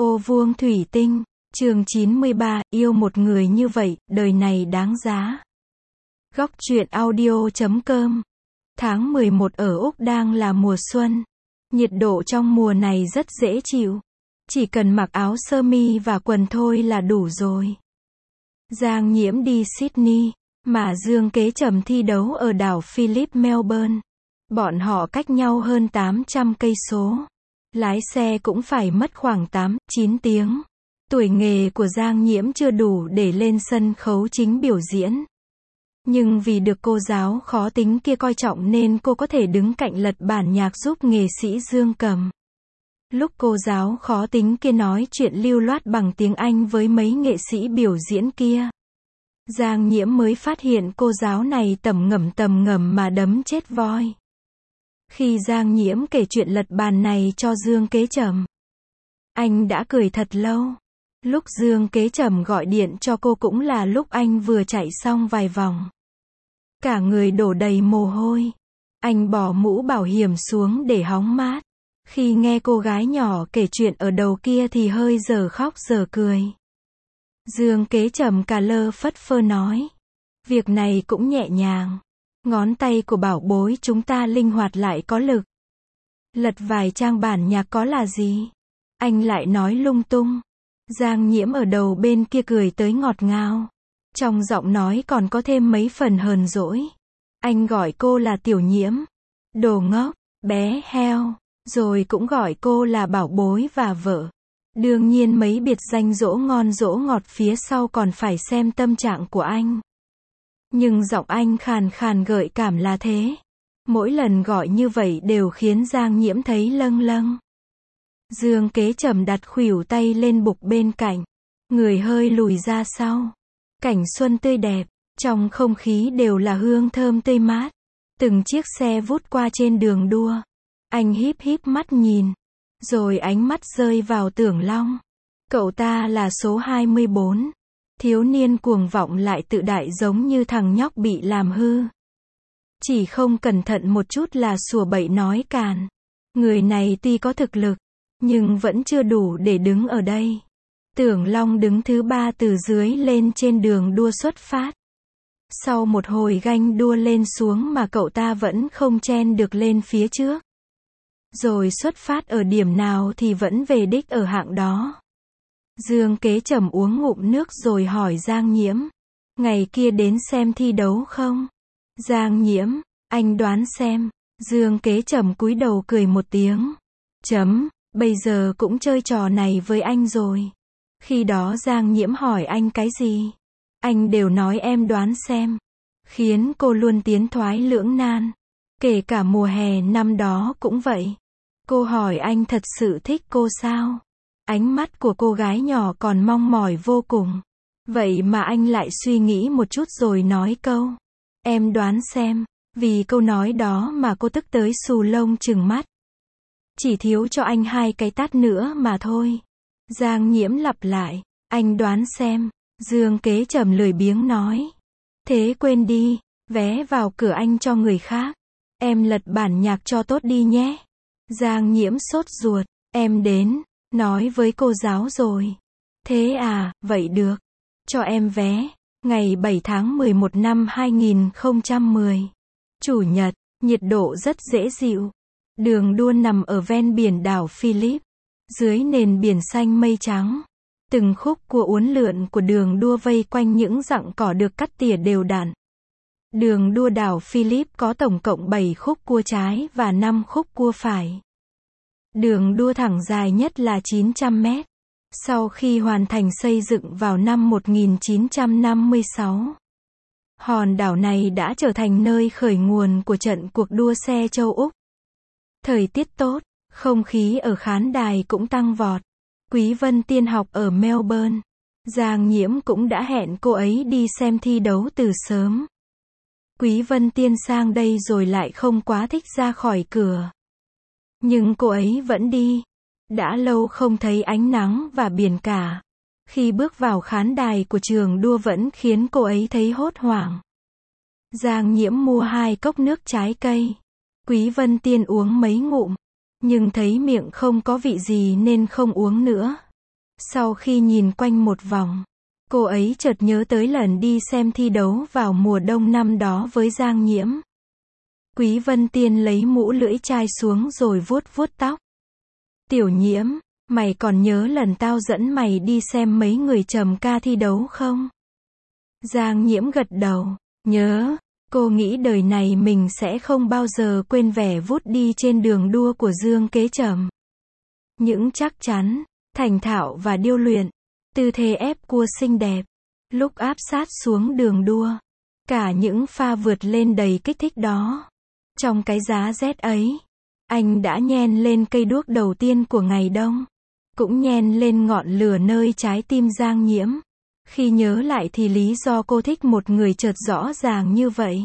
Ô vuông thủy tinh, chương 93, yêu một người như vậy, đời này đáng giá. Góc truyện audio.com. Tháng 11 ở Úc đang là mùa xuân. Nhiệt độ trong mùa này rất dễ chịu. Chỉ cần mặc áo sơ mi và quần thôi là đủ rồi. Giang Nhiễm đi Sydney, mà Dương Kế Trầm thi đấu ở đảo Phillip, Melbourne. Bọn họ cách nhau hơn 800 cây số. Lái xe cũng phải mất khoảng 8-9 tiếng. Tuổi nghề của Giang Nhiễm chưa đủ để lên sân khấu chính biểu diễn. Nhưng vì được cô giáo khó tính kia coi trọng nên cô có thể đứng cạnh lật bản nhạc giúp nghệ sĩ Dương cầm. Lúc cô giáo khó tính kia nói chuyện lưu loát bằng tiếng Anh với mấy nghệ sĩ biểu diễn kia, Giang Nhiễm mới phát hiện cô giáo này tầm ngầm mà đấm chết voi. Khi Giang Nhiễm kể chuyện lật bàn này cho Dương Kế Trầm, anh đã cười thật lâu. Lúc Dương Kế Trầm gọi điện cho cô cũng là lúc anh vừa chạy xong vài vòng. Cả người đổ đầy mồ hôi. Anh bỏ mũ bảo hiểm xuống để hóng mát. Khi nghe cô gái nhỏ kể chuyện ở đầu kia thì hơi giờ khóc giờ cười. Dương Kế Trầm cà lơ phất phơ nói. Việc này cũng nhẹ nhàng. Ngón tay của bảo bối chúng ta linh hoạt lại có lực. Lật vài trang bản nhạc có là gì? Anh lại nói lung tung. Giang Nhiễm ở đầu bên kia cười tới ngọt ngào. Trong giọng nói còn có thêm mấy phần hờn dỗi. Anh gọi cô là Tiểu Nhiễm. Đồ ngốc, bé heo. Rồi cũng gọi cô là bảo bối và vợ. Đương nhiên mấy biệt danh dỗ ngon dỗ ngọt phía sau còn phải xem tâm trạng của anh. Nhưng giọng anh khàn khàn gợi cảm là thế. Mỗi lần gọi như vậy đều khiến Giang Nhiễm thấy lâng lâng. Dương Kế Trầm đặt khuỷu tay lên bục bên cạnh. Người hơi lùi ra sau. Cảnh xuân tươi đẹp. Trong không khí đều là hương thơm tươi mát. Từng chiếc xe vút qua trên đường đua. Anh híp mắt nhìn. Rồi ánh mắt rơi vào Tưởng Long. Cậu ta là số 24. Thiếu niên cuồng vọng lại tự đại giống như thằng nhóc bị làm hư. Chỉ không cẩn thận một chút là sủa bậy nói càn. Người này tuy có thực lực, nhưng vẫn chưa đủ để đứng ở đây. Tưởng Long đứng thứ 3 từ dưới lên trên đường đua xuất phát. Sau một hồi ganh đua lên xuống mà cậu ta vẫn không chen được lên phía trước. Rồi xuất phát ở điểm nào thì vẫn về đích ở hạng đó. Dương Kế Trầm uống ngụm nước rồi hỏi Giang Nhiễm. Ngày kia đến xem thi đấu không? Giang Nhiễm, anh đoán xem. Dương Kế Trầm cúi đầu cười một tiếng. Bây giờ cũng chơi trò này với anh rồi. Khi đó Giang Nhiễm hỏi anh cái gì? Anh đều nói em đoán xem. Khiến cô luôn tiến thoái lưỡng nan. Kể cả mùa hè năm đó cũng vậy. Cô hỏi anh thật sự thích cô sao? Ánh mắt của cô gái nhỏ còn mong mỏi vô cùng. Vậy mà anh lại suy nghĩ một chút rồi nói câu. Em đoán xem. Vì câu nói đó mà cô tức tới xù lông trừng mắt. Chỉ thiếu cho anh 2 cái tát nữa mà thôi. Giang Nhiễm lặp lại. Anh đoán xem. Dương Kế Trầm lười biếng nói. Thế quên đi. Vé vào cửa anh cho người khác. Em lật bản nhạc cho tốt đi nhé. Giang Nhiễm sốt ruột. Em đến. Nói với cô giáo rồi. Thế à, vậy được. Cho em vé. Ngày 7 tháng 11 năm 2010. Chủ nhật, nhiệt độ rất dễ chịu. Đường đua nằm ở ven biển đảo Phillip. Dưới nền biển xanh mây trắng. Từng khúc cua uốn lượn của đường đua vây quanh những dặng cỏ được cắt tỉa đều đặn. Đường đua đảo Phillip có tổng cộng 7 khúc cua trái và 5 khúc cua phải. Đường đua thẳng dài nhất là 900 mét. Sau khi hoàn thành xây dựng vào năm 1956, hòn đảo này đã trở thành nơi khởi nguồn của trận cuộc đua xe châu Úc. Thời tiết tốt, không khí ở khán đài cũng tăng vọt. Quý Vân Tiên học ở Melbourne. Giang Nhiễm cũng đã hẹn cô ấy đi xem thi đấu từ sớm. Quý Vân Tiên sang đây rồi lại không quá thích ra khỏi cửa. Nhưng cô ấy vẫn đi. Đã lâu không thấy ánh nắng và biển cả. Khi bước vào khán đài của trường đua vẫn khiến cô ấy thấy hốt hoảng. Giang Nhiễm mua 2 cốc nước trái cây. Quý Vân Tiên uống mấy ngụm. Nhưng thấy miệng không có vị gì nên không uống nữa. Sau khi nhìn quanh một vòng, cô ấy chợt nhớ tới lần đi xem thi đấu vào mùa đông năm đó với Giang Nhiễm. Quý Vân Tiên lấy mũ lưỡi chai xuống rồi vuốt vuốt tóc. Tiểu Nhiễm, mày còn nhớ lần tao dẫn mày đi xem mấy người trầm ca thi đấu không? Giang Nhiễm gật đầu, nhớ. Cô nghĩ đời này mình sẽ không bao giờ quên vẻ vút đi trên đường đua của Dương Kế Trầm. Những chắc chắn, thành thạo và điêu luyện, tư thế ép cua xinh đẹp, lúc áp sát xuống đường đua, cả những pha vượt lên đầy kích thích đó. Trong cái giá rét ấy, anh đã nhen lên cây đuốc đầu tiên của ngày đông, cũng nhen lên ngọn lửa nơi trái tim Giang Nhiễm. Khi nhớ lại thì lý do cô thích một người chợt rõ ràng như vậy.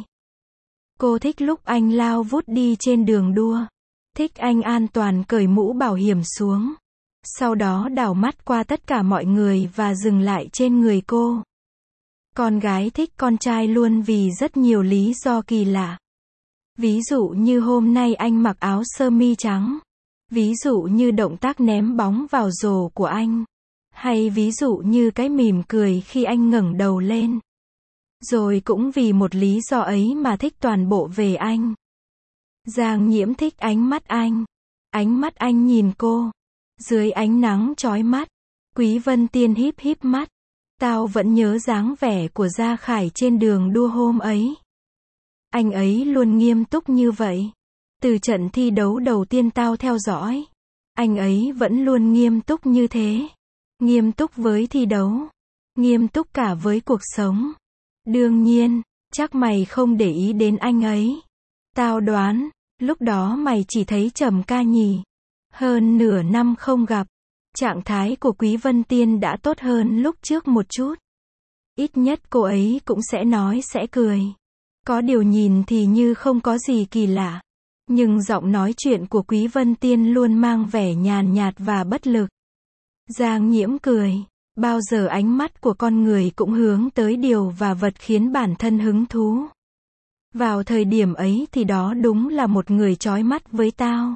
Cô thích lúc anh lao vút đi trên đường đua, thích anh an toàn cởi mũ bảo hiểm xuống, sau đó đảo mắt qua tất cả mọi người và dừng lại trên người cô. Con gái thích con trai luôn vì rất nhiều lý do kỳ lạ. Ví dụ như hôm nay anh mặc áo sơ mi trắng, ví dụ như động tác ném bóng vào rổ của anh, hay ví dụ như cái mỉm cười khi anh ngẩng đầu lên. Rồi cũng vì một lý do ấy mà thích toàn bộ về anh. Giang Nhiễm thích ánh mắt anh. Ánh mắt anh nhìn cô. Dưới ánh nắng chói mắt, Quý Vân Tiên híp híp mắt. Tao vẫn nhớ dáng vẻ của Gia Khải trên đường đua hôm ấy. Anh ấy luôn nghiêm túc như vậy. Từ trận thi đấu đầu tiên tao theo dõi, anh ấy vẫn luôn nghiêm túc như thế. Nghiêm túc với thi đấu, nghiêm túc cả với cuộc sống. Đương nhiên, chắc mày không để ý đến anh ấy. Tao đoán, lúc đó mày chỉ thấy Trầm ca nhỉ. Hơn nửa năm không gặp, trạng thái của Quý Vân Tiên đã tốt hơn lúc trước một chút. Ít nhất cô ấy cũng sẽ nói sẽ cười. Có điều nhìn thì như không có gì kỳ lạ. Nhưng giọng nói chuyện của Quý Vân Tiên luôn mang vẻ nhàn nhạt và bất lực. Giang Nhiễm cười. Bao giờ ánh mắt của con người cũng hướng tới điều và vật khiến bản thân hứng thú. Vào thời điểm ấy thì đó đúng là một người chói mắt với tao.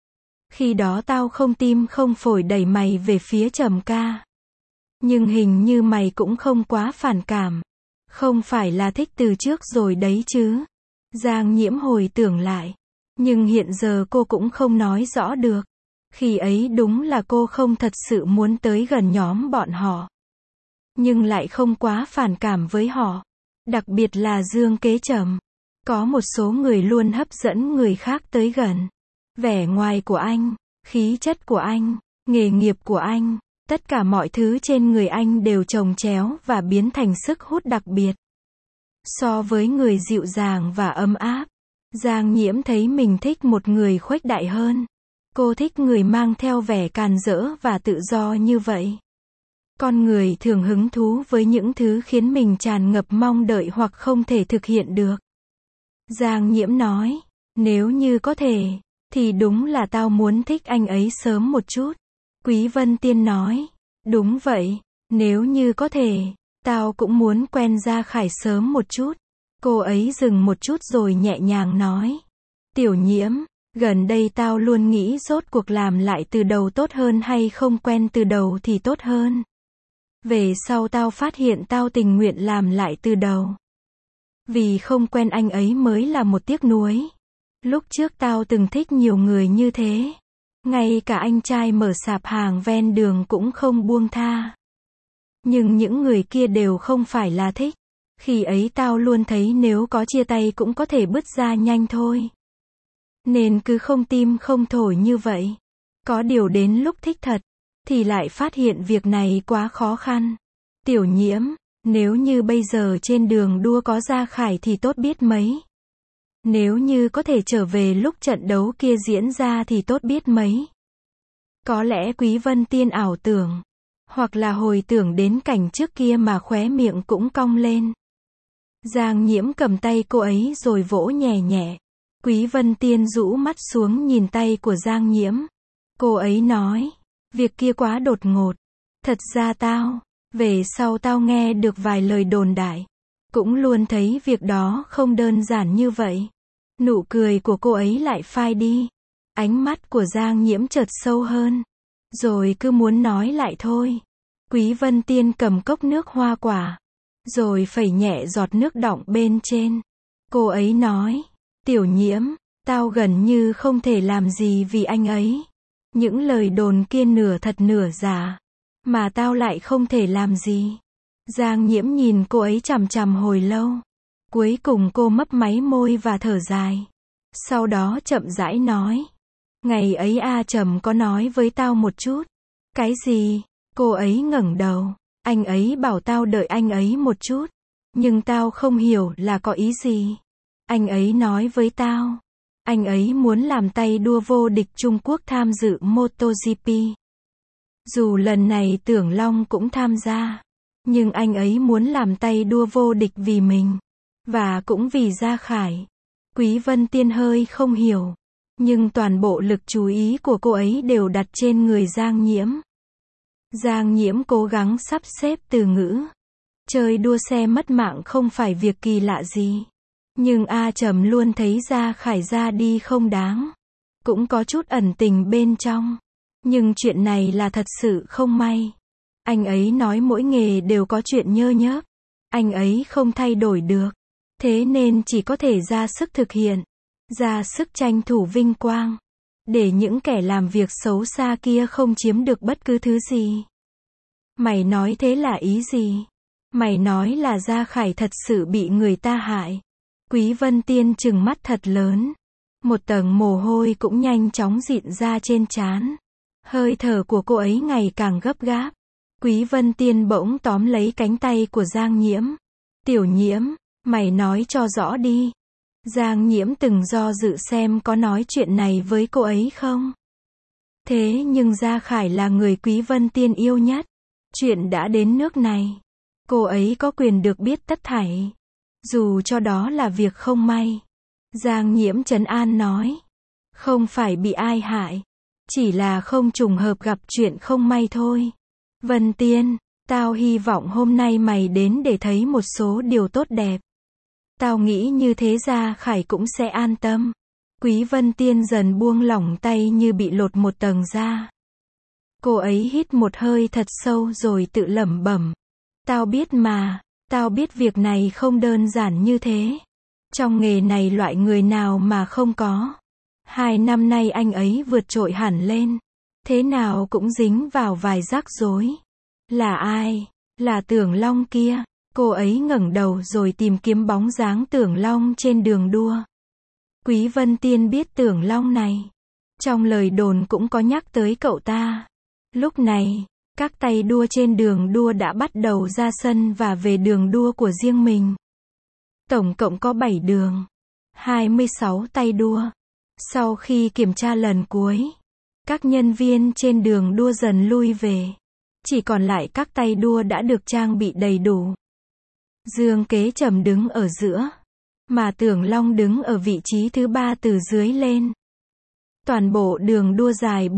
Khi đó tao không tim không phổi đẩy mày về phía Trầm ca. Nhưng hình như mày cũng không quá phản cảm. Không phải là thích từ trước rồi đấy chứ. Giang Nhiễm hồi tưởng lại. Nhưng hiện giờ cô cũng không nói rõ được. Khi ấy đúng là cô không thật sự muốn tới gần nhóm bọn họ. Nhưng lại không quá phản cảm với họ. Đặc biệt là Dương Kế Trầm. Có một số người luôn hấp dẫn người khác tới gần. Vẻ ngoài của anh, khí chất của anh, nghề nghiệp của anh, tất cả mọi thứ trên người anh đều chồng chéo và biến thành sức hút đặc biệt. So với người dịu dàng và ấm áp, Giang Nhiễm thấy mình thích một người khuếch đại hơn. Cô thích người mang theo vẻ càn rỡ và tự do như vậy. Con người thường hứng thú với những thứ khiến mình tràn ngập mong đợi hoặc không thể thực hiện được. Giang Nhiễm nói, nếu như có thể, thì đúng là tao muốn thích anh ấy sớm một chút. Quý Vân Tiên nói, đúng vậy, nếu như có thể, tao cũng muốn quen Gia Khải sớm một chút. Cô ấy dừng một chút rồi nhẹ nhàng nói, Tiểu Nhiễm, gần đây tao luôn nghĩ rốt cuộc làm lại từ đầu tốt hơn hay không quen từ đầu thì tốt hơn. Về sau tao phát hiện tao tình nguyện làm lại từ đầu. Vì không quen anh ấy mới là một tiếc nuối. Lúc trước tao từng thích nhiều người như thế. Ngay cả anh trai mở sạp hàng ven đường cũng không buông tha. Nhưng những người kia đều không phải là thích. Khi ấy tao luôn thấy nếu có chia tay cũng có thể bứt ra nhanh thôi. Nên cứ không tim không thổi như vậy. Có điều đến lúc thích thật, thì lại phát hiện việc này quá khó khăn. Tiểu Nhiễm, nếu như bây giờ trên đường đua có Gia Khải thì tốt biết mấy. Nếu như có thể trở về lúc trận đấu kia diễn ra thì tốt biết mấy. Có lẽ Quý Vân Tiên ảo tưởng, hoặc là hồi tưởng đến cảnh trước kia mà khóe miệng cũng cong lên. Giang Nhiễm cầm tay cô ấy rồi vỗ nhẹ nhẹ. Quý Vân Tiên rũ mắt xuống nhìn tay của Giang Nhiễm. Cô ấy nói, việc kia quá đột ngột. Thật ra về sau tao nghe được vài lời đồn đại. Cũng luôn thấy việc đó không đơn giản như vậy. Nụ cười của cô ấy lại phai đi. Ánh mắt của Giang Nhiễm chợt sâu hơn. Rồi cứ muốn nói lại thôi. Quý Vân Tiên cầm cốc nước hoa quả, rồi phẩy nhẹ giọt nước đọng bên trên. Cô ấy nói, Tiểu Nhiễm, tao gần như không thể làm gì vì anh ấy. Những lời đồn kia nửa thật nửa giả, mà tao lại không thể làm gì. Giang Nhiễm nhìn cô ấy chằm chằm hồi lâu. Cuối cùng cô mấp máy môi và thở dài. Sau đó chậm rãi nói, ngày ấy A Trầm có nói với tao một chút. Cái gì? Cô ấy ngẩng đầu. Anh ấy bảo tao đợi anh ấy một chút. Nhưng tao không hiểu là có ý gì. Anh ấy nói với tao, anh ấy muốn làm tay đua vô địch Trung Quốc tham dự MotoGP. Dù lần này Tưởng Long cũng tham gia, nhưng anh ấy muốn làm tay đua vô địch vì mình, và cũng vì Gia Khải. Quý Vân Tiên hơi không hiểu, nhưng toàn bộ lực chú ý của cô ấy đều đặt trên người Giang Nhiễm. Giang Nhiễm cố gắng sắp xếp từ ngữ. Chơi đua xe mất mạng không phải việc kỳ lạ gì. Nhưng A Trầm luôn thấy Gia Khải ra đi không đáng. Cũng có chút ẩn tình bên trong. Nhưng chuyện này là thật sự không may. Anh ấy nói mỗi nghề đều có chuyện nhơ nhớp. Anh ấy không thay đổi được. Thế nên chỉ có thể ra sức thực hiện. Ra sức tranh thủ vinh quang. Để những kẻ làm việc xấu xa kia không chiếm được bất cứ thứ gì. Mày nói thế là ý gì? Mày nói là Gia Khải thật sự bị người ta hại. Quý Vân Tiên trừng mắt thật lớn. Một tầng mồ hôi cũng nhanh chóng dịn ra trên trán. Hơi thở của cô ấy ngày càng gấp gáp. Quý Vân Tiên bỗng tóm lấy cánh tay của Giang Nhiễm. Tiểu Nhiễm, mày nói cho rõ đi. Giang Nhiễm từng do dự xem có nói chuyện này với cô ấy không. Thế nhưng Gia Khải là người Quý Vân Tiên yêu nhất. Chuyện đã đến nước này. Cô ấy có quyền được biết tất thảy. Dù cho đó là việc không may. Giang Nhiễm trấn an nói. Không phải bị ai hại. Chỉ là không trùng hợp gặp chuyện không may thôi. Vân Tiên, tao hy vọng hôm nay mày đến để thấy một số điều tốt đẹp. Tao nghĩ như thế Gia Khải cũng sẽ an tâm. Quý Vân Tiên dần buông lỏng tay như bị lột một tầng da. Cô ấy hít một hơi thật sâu rồi tự lẩm bẩm. Tao biết mà, tao biết việc này không đơn giản như thế. Trong nghề này loại người nào mà không có. 2 năm nay anh ấy vượt trội hẳn lên. Thế nào cũng dính vào vài rắc rối. Là ai? Là Tưởng Long kia. Cô ấy ngẩng đầu rồi tìm kiếm bóng dáng Tưởng Long trên đường đua. Quý Vân Tiên biết Tưởng Long này. Trong lời đồn cũng có nhắc tới cậu ta. Lúc này, các tay đua trên đường đua đã bắt đầu ra sân và về đường đua của riêng mình. Tổng cộng có 7 đường. 26 tay đua. Sau khi kiểm tra lần cuối, các nhân viên trên đường đua dần lui về. Chỉ còn lại các tay đua đã được trang bị đầy đủ. Dương Kế Trầm đứng ở giữa, mà Tưởng Long đứng ở vị trí thứ 3 từ dưới lên. Toàn bộ đường đua dài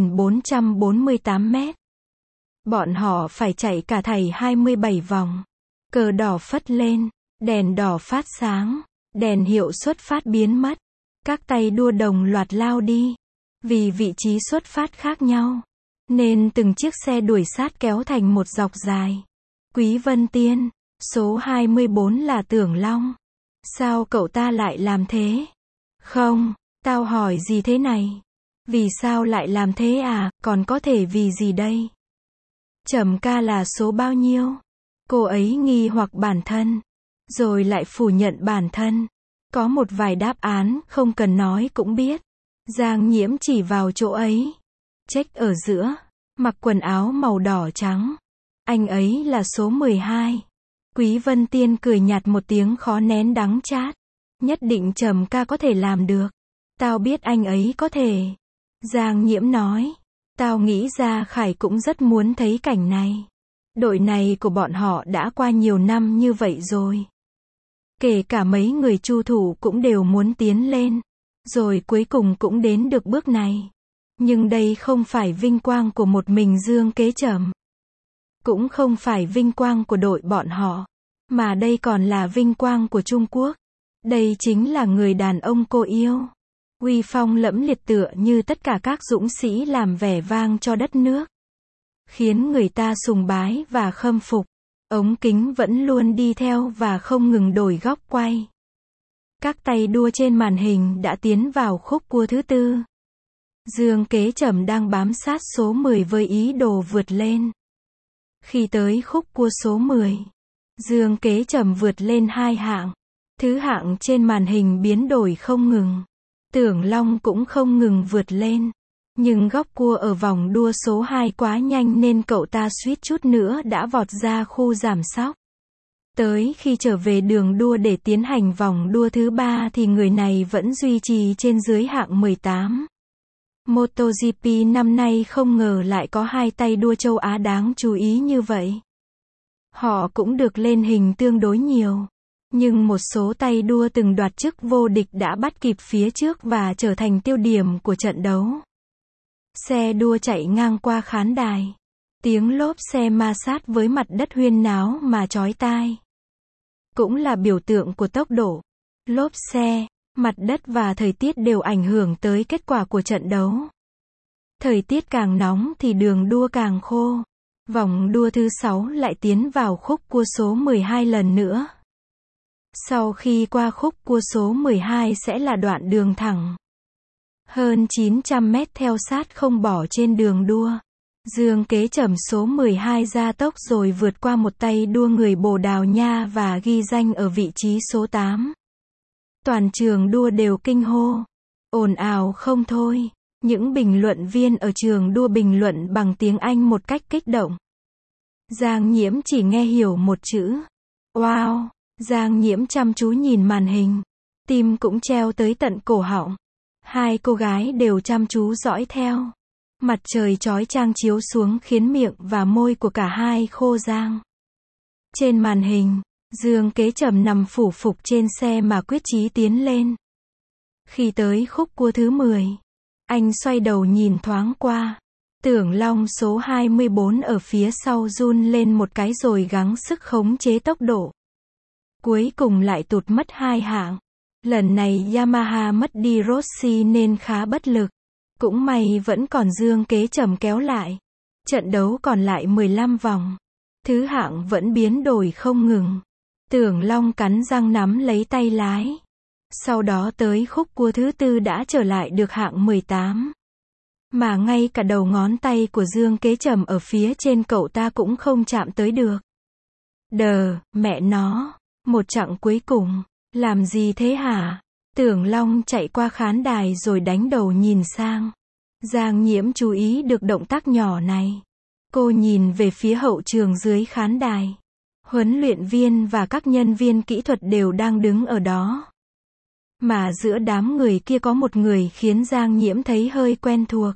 4.448 mét. Bọn họ phải chạy cả thảy 27 vòng. Cờ đỏ phất lên, đèn đỏ phát sáng, đèn hiệu xuất phát biến mất. Các tay đua đồng loạt lao đi. Vì vị trí xuất phát khác nhau, nên từng chiếc xe đuổi sát kéo thành một dọc dài. Quý Vân Tiên, số 24 là Tưởng Long. Sao cậu ta lại làm thế? Không, tao hỏi gì thế này? Vì sao lại làm thế à, còn có thể vì gì đây? Trầm ca là số bao nhiêu? Cô ấy nghi hoặc bản thân, rồi lại phủ nhận bản thân. Có một vài đáp án không cần nói cũng biết. Giang Nhiễm chỉ vào chỗ ấy. Check ở giữa, mặc quần áo màu đỏ trắng. Anh ấy là số 12. Quý Vân Tiên cười nhạt một tiếng khó nén đắng chát. Nhất định Trầm ca có thể làm được. Tao biết anh ấy có thể. Giang Nhiễm nói. Tao nghĩ Gia Khải cũng rất muốn thấy cảnh này. Đội này của bọn họ đã qua nhiều năm như vậy rồi. Kể cả mấy người chu thủ cũng đều muốn tiến lên. Rồi cuối cùng cũng đến được bước này. Nhưng đây không phải vinh quang của một mình Dương Kế Trầm. Cũng không phải vinh quang của đội bọn họ. Mà đây còn là vinh quang của Trung Quốc. Đây chính là người đàn ông cô yêu. Uy phong lẫm liệt tựa như tất cả các dũng sĩ làm vẻ vang cho đất nước. khiến người ta sùng bái và khâm phục. Ống kính vẫn luôn đi theo và không ngừng đổi góc quay. Các tay đua trên màn hình đã tiến vào khúc cua thứ tư. Dương Kế Trầm đang bám sát số 10 với ý đồ vượt lên. Khi tới khúc cua số 10, Dương Kế Trầm vượt lên 2 hạng. Thứ hạng trên màn hình biến đổi không ngừng. Tưởng Long cũng không ngừng vượt lên. Nhưng góc cua ở vòng đua số 2 quá nhanh nên cậu ta suýt chút nữa đã vọt ra khu giảm sóc. Tới khi trở về đường đua để tiến hành vòng đua thứ 3 thì người này vẫn duy trì trên dưới hạng 18. MotoGP năm nay không ngờ lại có 2 tay đua châu Á đáng chú ý như vậy. Họ cũng được lên hình tương đối nhiều. Nhưng một số tay đua từng đoạt chức vô địch đã bắt kịp phía trước và trở thành tiêu điểm của trận đấu. Xe đua chạy ngang qua khán đài. Tiếng lốp xe ma sát với mặt đất huyên náo mà chói tai. Cũng là biểu tượng của tốc độ. Lốp xe, mặt đất và thời tiết đều ảnh hưởng tới kết quả của trận đấu. Thời tiết càng nóng thì đường đua càng khô. Vòng đua thứ 6 lại tiến vào khúc cua số 12 lần nữa. Sau khi qua khúc cua số 12 sẽ là đoạn đường thẳng. Hơn 900 mét theo sát không bỏ trên đường đua. Dương Kế Trầm số 12 ra tốc rồi vượt qua một tay đua người Bồ Đào Nha và ghi danh ở vị trí số 8. Toàn trường đua đều kinh hô. Ồn ào không thôi. Những bình luận viên ở trường đua bình luận bằng tiếng Anh một cách kích động. Giang Nhiễm chỉ nghe hiểu một chữ. Wow! Giang Nhiễm chăm chú nhìn màn hình. Tim cũng treo tới tận cổ họng. Hai cô gái đều chăm chú dõi theo. Mặt trời chói chang chiếu xuống khiến miệng và môi của cả hai khô rang. Trên màn hình, Dương Kế Trầm nằm phủ phục trên xe mà quyết chí tiến lên. Khi tới khúc cua thứ 10, anh xoay đầu nhìn thoáng qua. Tưởng Long số 24 ở phía sau run lên một cái rồi gắng sức khống chế tốc độ. Cuối cùng lại tụt mất 2 hạng. Lần này Yamaha mất đi Rossi nên khá bất lực. Cũng may vẫn còn Dương Kế Trầm kéo lại. Trận đấu còn lại 15 vòng. Thứ hạng vẫn biến đổi không ngừng. Tưởng Long cắn răng nắm lấy tay lái. Sau đó tới khúc cua thứ 4 đã trở lại được hạng 18. Mà ngay cả đầu ngón tay của Dương Kế Trầm ở phía trên cậu ta cũng không chạm tới được. Mẹ nó, một chặng cuối cùng, làm gì thế hả? Tưởng Long chạy qua khán đài rồi đánh đầu nhìn sang. Giang Nhiễm chú ý được động tác nhỏ này. Cô nhìn về phía hậu trường dưới khán đài. Huấn luyện viên và các nhân viên kỹ thuật đều đang đứng ở đó. Mà giữa đám người kia có một người khiến Giang Nhiễm thấy hơi quen thuộc.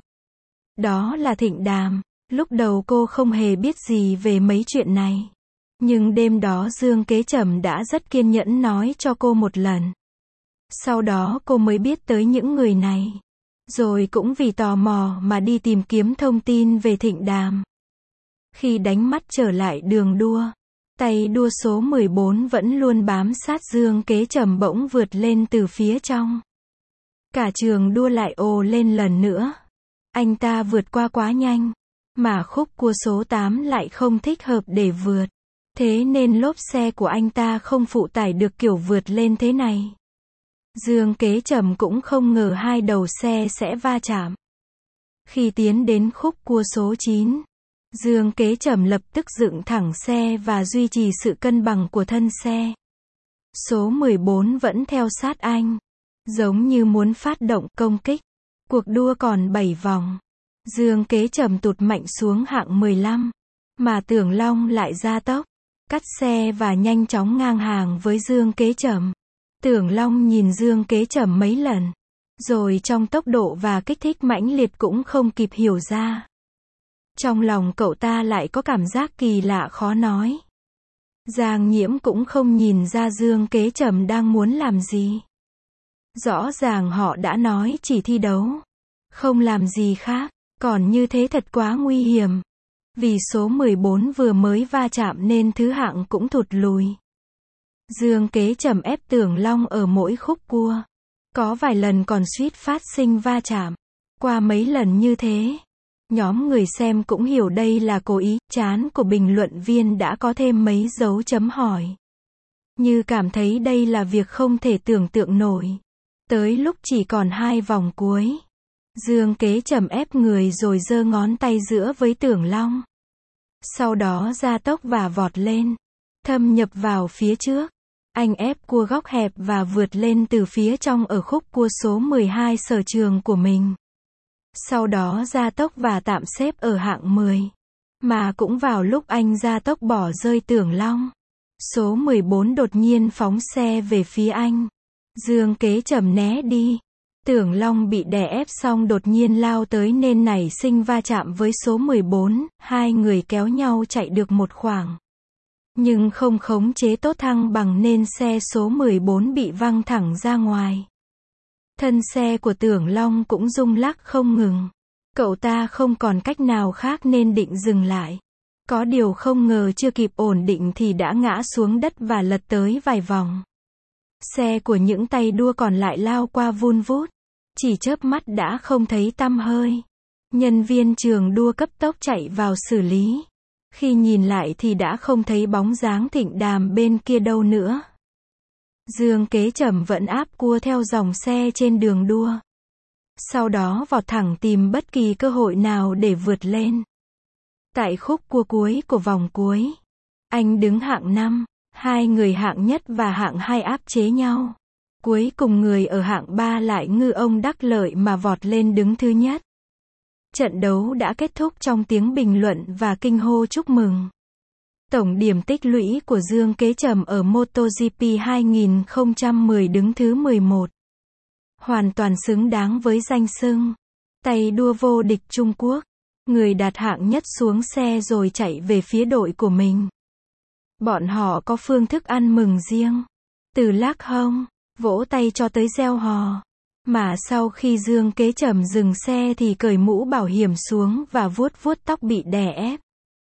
Đó là Thịnh Đàm. Lúc đầu cô không hề biết gì về mấy chuyện này. Nhưng đêm đó Dương Kế Trầm đã rất kiên nhẫn nói cho cô một lần. Sau đó cô mới biết tới những người này. Rồi cũng vì tò mò mà đi tìm kiếm thông tin về Thịnh Đàm. Khi đánh mắt trở lại đường đua, tay đua số 14 vẫn luôn bám sát Dương Kế Trầm bỗng vượt lên từ phía trong. Cả trường đua lại ồ lên lần nữa. Anh ta vượt qua quá nhanh. Mà khúc cua số 8 lại không thích hợp để vượt. Thế nên lốp xe của anh ta không phụ tải được kiểu vượt lên thế này. Dương Kế Trầm cũng không ngờ hai đầu xe sẽ va chạm. Khi tiến đến khúc cua số 9, Dương Kế Trầm lập tức dựng thẳng xe và duy trì sự cân bằng của thân xe. Số 14 vẫn theo sát anh, giống như muốn phát động công kích. Cuộc đua còn 7 vòng. Dương Kế Trầm tụt mạnh xuống hạng 15, mà Tưởng Long lại gia tốc, cắt xe và nhanh chóng ngang hàng với Dương Kế Trầm. Tưởng Long nhìn Dương Kế Trầm mấy lần, rồi trong tốc độ và kích thích mãnh liệt cũng không kịp hiểu ra. Trong lòng cậu ta lại có cảm giác kỳ lạ khó nói. Giang Nhiễm cũng không nhìn ra Dương Kế Trầm đang muốn làm gì. Rõ ràng họ đã nói chỉ thi đấu, không làm gì khác, còn như thế thật quá nguy hiểm. Vì số 14 vừa mới va chạm nên thứ hạng cũng thụt lùi. Dương Kế Trầm ép Tưởng Long ở mỗi khúc cua. Có vài lần còn suýt phát sinh va chạm. Qua mấy lần như thế, Nhóm người xem cũng hiểu đây là cố ý, trán của bình luận viên đã có thêm mấy dấu chấm hỏi. Như cảm thấy đây là việc không thể tưởng tượng nổi. Tới lúc chỉ còn 2 vòng cuối, Dương Kế Trầm ép người rồi giơ ngón tay giữa với Tưởng Long. Sau đó gia tốc và vọt lên, thâm nhập vào phía trước. Anh ép cua góc hẹp và vượt lên từ phía trong ở khúc cua số 12 sở trường của mình. Sau đó gia tốc và tạm xếp ở hạng 10. Mà cũng vào lúc anh gia tốc bỏ rơi Tưởng Long, số 14 đột nhiên phóng xe về phía anh. Dương Kế Trầm né đi. Tưởng Long bị đè ép xong đột nhiên lao tới nên nảy sinh va chạm với số 14, hai người kéo nhau chạy được một khoảng. Nhưng không khống chế tốt thăng bằng nên xe số 14 bị văng thẳng ra ngoài. Thân xe của Tưởng Long cũng rung lắc không ngừng. Cậu ta không còn cách nào khác nên định dừng lại. Có điều không ngờ chưa kịp ổn định thì đã ngã xuống đất và lật tới vài vòng. Xe của những tay đua còn lại lao qua vun vút. Chỉ chớp mắt đã không thấy tăm hơi. Nhân viên trường đua cấp tốc chạy vào xử lý. Khi nhìn lại thì đã không thấy bóng dáng Thịnh Đàm bên kia đâu nữa. Dương Kế Trầm vẫn áp cua theo dòng xe trên đường đua. Sau đó vọt thẳng tìm bất kỳ cơ hội nào để vượt lên. Tại khúc cua cuối của vòng cuối, anh đứng hạng 5, hai người hạng nhất và hạng 2 áp chế nhau. Cuối cùng người ở hạng 3 lại ngư ông đắc lợi mà vọt lên đứng thứ nhất. Trận đấu đã kết thúc trong tiếng bình luận và kinh hô chúc mừng. Tổng điểm tích lũy của Dương Kế Trầm ở MotoGP 2010 đứng thứ 11. Hoàn toàn xứng đáng với danh xưng tay đua vô địch Trung Quốc. Người đạt hạng nhất xuống xe rồi chạy về phía đội của mình. Bọn họ có phương thức ăn mừng riêng. Từ lắc hông, vỗ tay cho tới reo hò. Mà sau khi Dương Kế Trầm dừng xe thì cởi mũ bảo hiểm xuống và vuốt vuốt tóc bị đè ép.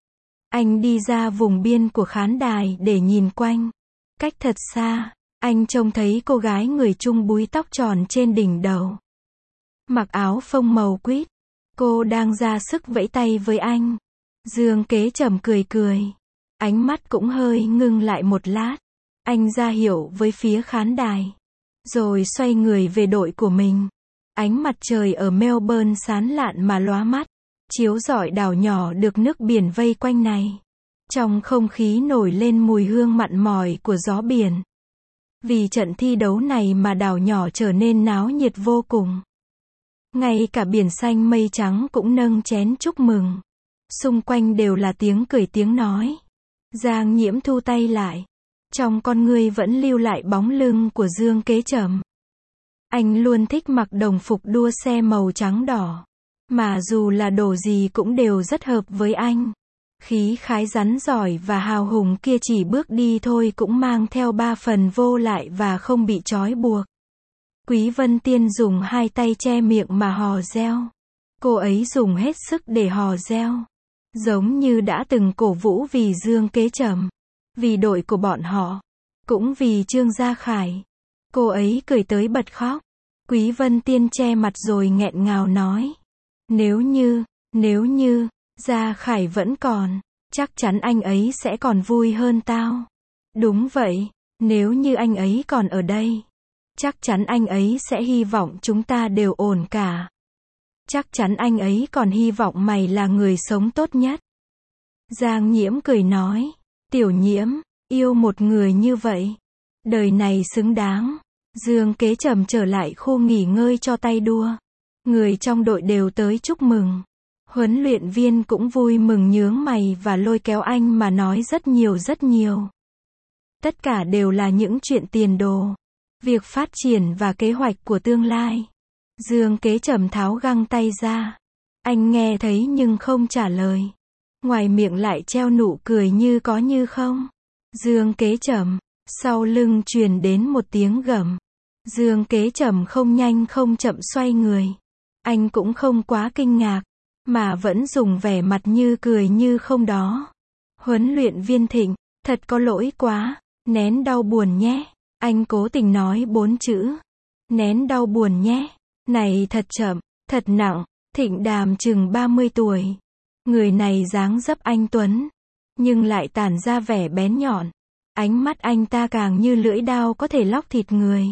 Anh đi ra vùng biên của khán đài để nhìn quanh. Cách thật xa, anh trông thấy cô gái người Trung búi tóc tròn trên đỉnh đầu. Mặc áo phông màu quýt. Cô đang ra sức vẫy tay với anh. Dương Kế Trầm cười cười. Ánh mắt cũng hơi ngưng lại một lát. Anh ra hiệu với phía khán đài. Rồi xoay người về đội của mình. Ánh mặt trời ở Melbourne sáng lạn mà lóa mắt. Chiếu rọi đảo nhỏ được nước biển vây quanh này. Trong không khí nổi lên mùi hương mặn mòi của gió biển. Vì trận thi đấu này mà đảo nhỏ trở nên náo nhiệt vô cùng. Ngay cả biển xanh mây trắng cũng nâng chén chúc mừng. Xung quanh đều là tiếng cười tiếng nói. Giang Nhiễm thu tay lại. Trong con ngươi vẫn lưu lại bóng lưng của Dương Kế Trầm. Anh luôn thích mặc đồng phục đua xe màu trắng đỏ. Mà dù là đồ gì cũng đều rất hợp với anh. Khí khái rắn giỏi và hào hùng kia chỉ bước đi thôi cũng mang theo 3 phần vô lại và không bị trói buộc. Quý Vân Tiên dùng hai tay che miệng mà hò reo. Cô ấy dùng hết sức để hò reo. Giống như đã từng cổ vũ vì Dương Kế Trầm. Vì đội của bọn họ. Cũng vì Trương Gia Khải. Cô ấy cười tới bật khóc. Quý Vân Tiên che mặt rồi nghẹn ngào nói. Nếu như, Gia Khải vẫn còn, chắc chắn anh ấy sẽ còn vui hơn tao. Đúng vậy, nếu như anh ấy còn ở đây, chắc chắn anh ấy sẽ hy vọng chúng ta đều ổn cả. Chắc chắn anh ấy còn hy vọng mày là người sống tốt nhất. Giang Nhiễm cười nói, Tiểu Nhiễm, yêu một người như vậy, đời này xứng đáng. Dương Kế Trầm trở lại khu nghỉ ngơi cho tay đua. Người trong đội đều tới chúc mừng. Huấn luyện viên cũng vui mừng nhướng mày và lôi kéo anh mà nói rất nhiều. Tất cả đều là những chuyện tiền đồ, việc phát triển và kế hoạch của tương lai. Dương Kế Trầm tháo găng tay ra. Anh nghe thấy nhưng không trả lời. Ngoài miệng lại treo nụ cười như có như không. Dương Kế Trầm, sau lưng truyền đến một tiếng gầm. Dương Kế Trầm không nhanh không chậm xoay người. Anh cũng không quá kinh ngạc, mà vẫn dùng vẻ mặt như cười như không đó. Huấn luyện viên Thịnh, thật có lỗi quá, nén đau buồn nhé. Anh cố tình nói 4 chữ. Nén đau buồn nhé. Này thật chậm, thật nặng. Thịnh Đàm chừng 30 tuổi. Người này dáng dấp anh tuấn, nhưng lại tản ra vẻ bén nhọn. Ánh mắt anh ta càng như lưỡi dao có thể lóc thịt người.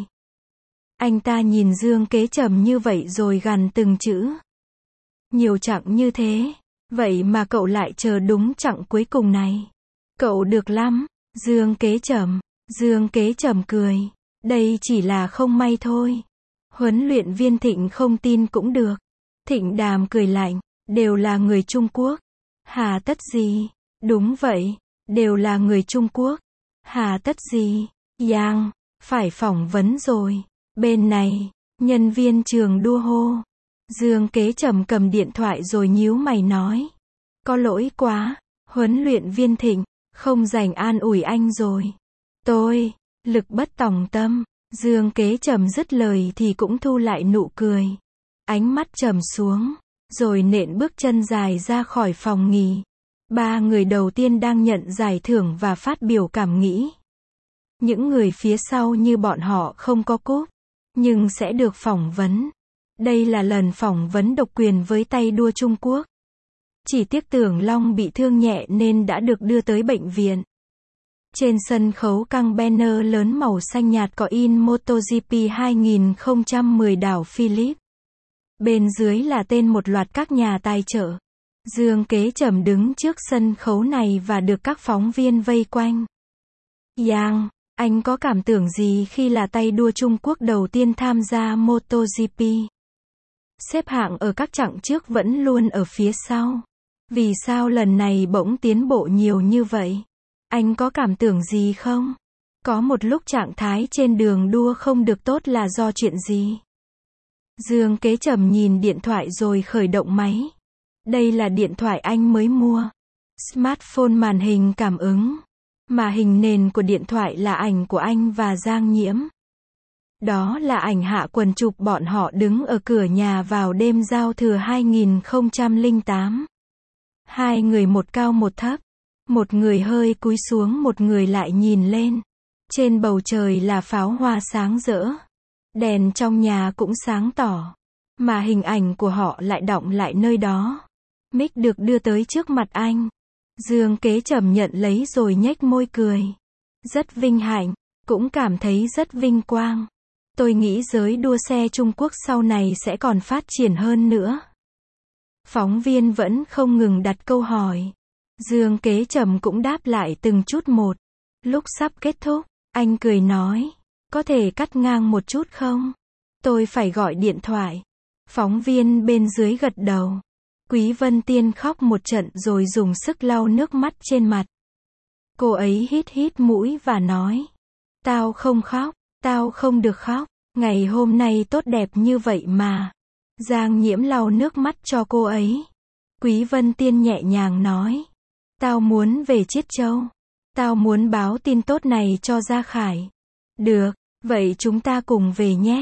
Anh ta nhìn Dương Kế Trầm như vậy rồi gằn từng chữ. Nhiều chặng như thế, vậy mà cậu lại chờ đúng chặng cuối cùng này. Cậu được lắm, Dương Kế Trầm. Dương Kế Trầm cười. Đây chỉ là không may thôi. Huấn luyện viên Thịnh không tin cũng được. Thịnh Đàm cười lạnh. Đều là người Trung Quốc. Hà tất gì? Đúng vậy, đều là người Trung Quốc. Hà tất gì? Yang, phải phỏng vấn rồi. Bên này, nhân viên trường đua hô. Dương Kế Trầm cầm điện thoại rồi nhíu mày nói. Có lỗi quá, huấn luyện viên Thịnh, không rảnh an ủi anh rồi. Tôi, lực bất tòng tâm. Dương Kế Trầm dứt lời thì cũng thu lại nụ cười. Ánh mắt trầm xuống, rồi nện bước chân dài ra khỏi phòng nghỉ. 3 người đầu tiên đang nhận giải thưởng và phát biểu cảm nghĩ. Những người phía sau như bọn họ không có cúp, nhưng sẽ được phỏng vấn. Đây là lần phỏng vấn độc quyền với tay đua Trung Quốc. Chỉ tiếc Tưởng Long bị thương nhẹ nên đã được đưa tới bệnh viện. Trên sân khấu căng banner lớn màu xanh nhạt có in MotoGP 2010 đảo Phillip. Bên dưới là tên một loạt các nhà tài trợ. Dương Kế Trầm đứng trước sân khấu này và được các phóng viên vây quanh. Yang, anh có cảm tưởng gì khi là tay đua Trung Quốc đầu tiên tham gia MotoGP? Xếp hạng ở các chặng trước vẫn luôn ở phía sau. Vì sao lần này bỗng tiến bộ nhiều như vậy? Anh có cảm tưởng gì không? Có một lúc trạng thái trên đường đua không được tốt là do chuyện gì? Dương Kế Trầm nhìn điện thoại rồi khởi động máy. Đây là điện thoại anh mới mua. Smartphone màn hình cảm ứng. Mà hình nền của điện thoại là ảnh của anh và Giang Nhiễm. Đó là ảnh hạ quần chụp bọn họ đứng ở cửa nhà vào đêm giao thừa 2008. 2 người một cao một thấp. Một người hơi cúi xuống, một người lại nhìn lên. Trên bầu trời là pháo hoa sáng rỡ. Đèn trong nhà cũng sáng tỏ. Mà hình ảnh của họ lại đọng lại nơi đó. Mic được đưa tới trước mặt anh. Dương Kế Trầm nhận lấy rồi nhếch môi cười. Rất vinh hạnh, cũng cảm thấy rất vinh quang. Tôi nghĩ giới đua xe Trung Quốc sau này sẽ còn phát triển hơn nữa. Phóng viên vẫn không ngừng đặt câu hỏi. Dương Kế Trầm cũng đáp lại từng chút một. Lúc sắp kết thúc, anh cười nói. Có thể cắt ngang một chút không? Tôi phải gọi điện thoại. Phóng viên bên dưới gật đầu. Quý Vân Tiên khóc một trận rồi dùng sức lau nước mắt trên mặt. Cô ấy hít hít mũi và nói. Tao không khóc, tao không được khóc. Ngày hôm nay tốt đẹp như vậy mà. Giang Nhiễm lau nước mắt cho cô ấy. Quý Vân Tiên nhẹ nhàng nói. Tao muốn về Chiết Châu. Tao muốn báo tin tốt này cho Gia Khải. Được, vậy chúng ta cùng về nhé.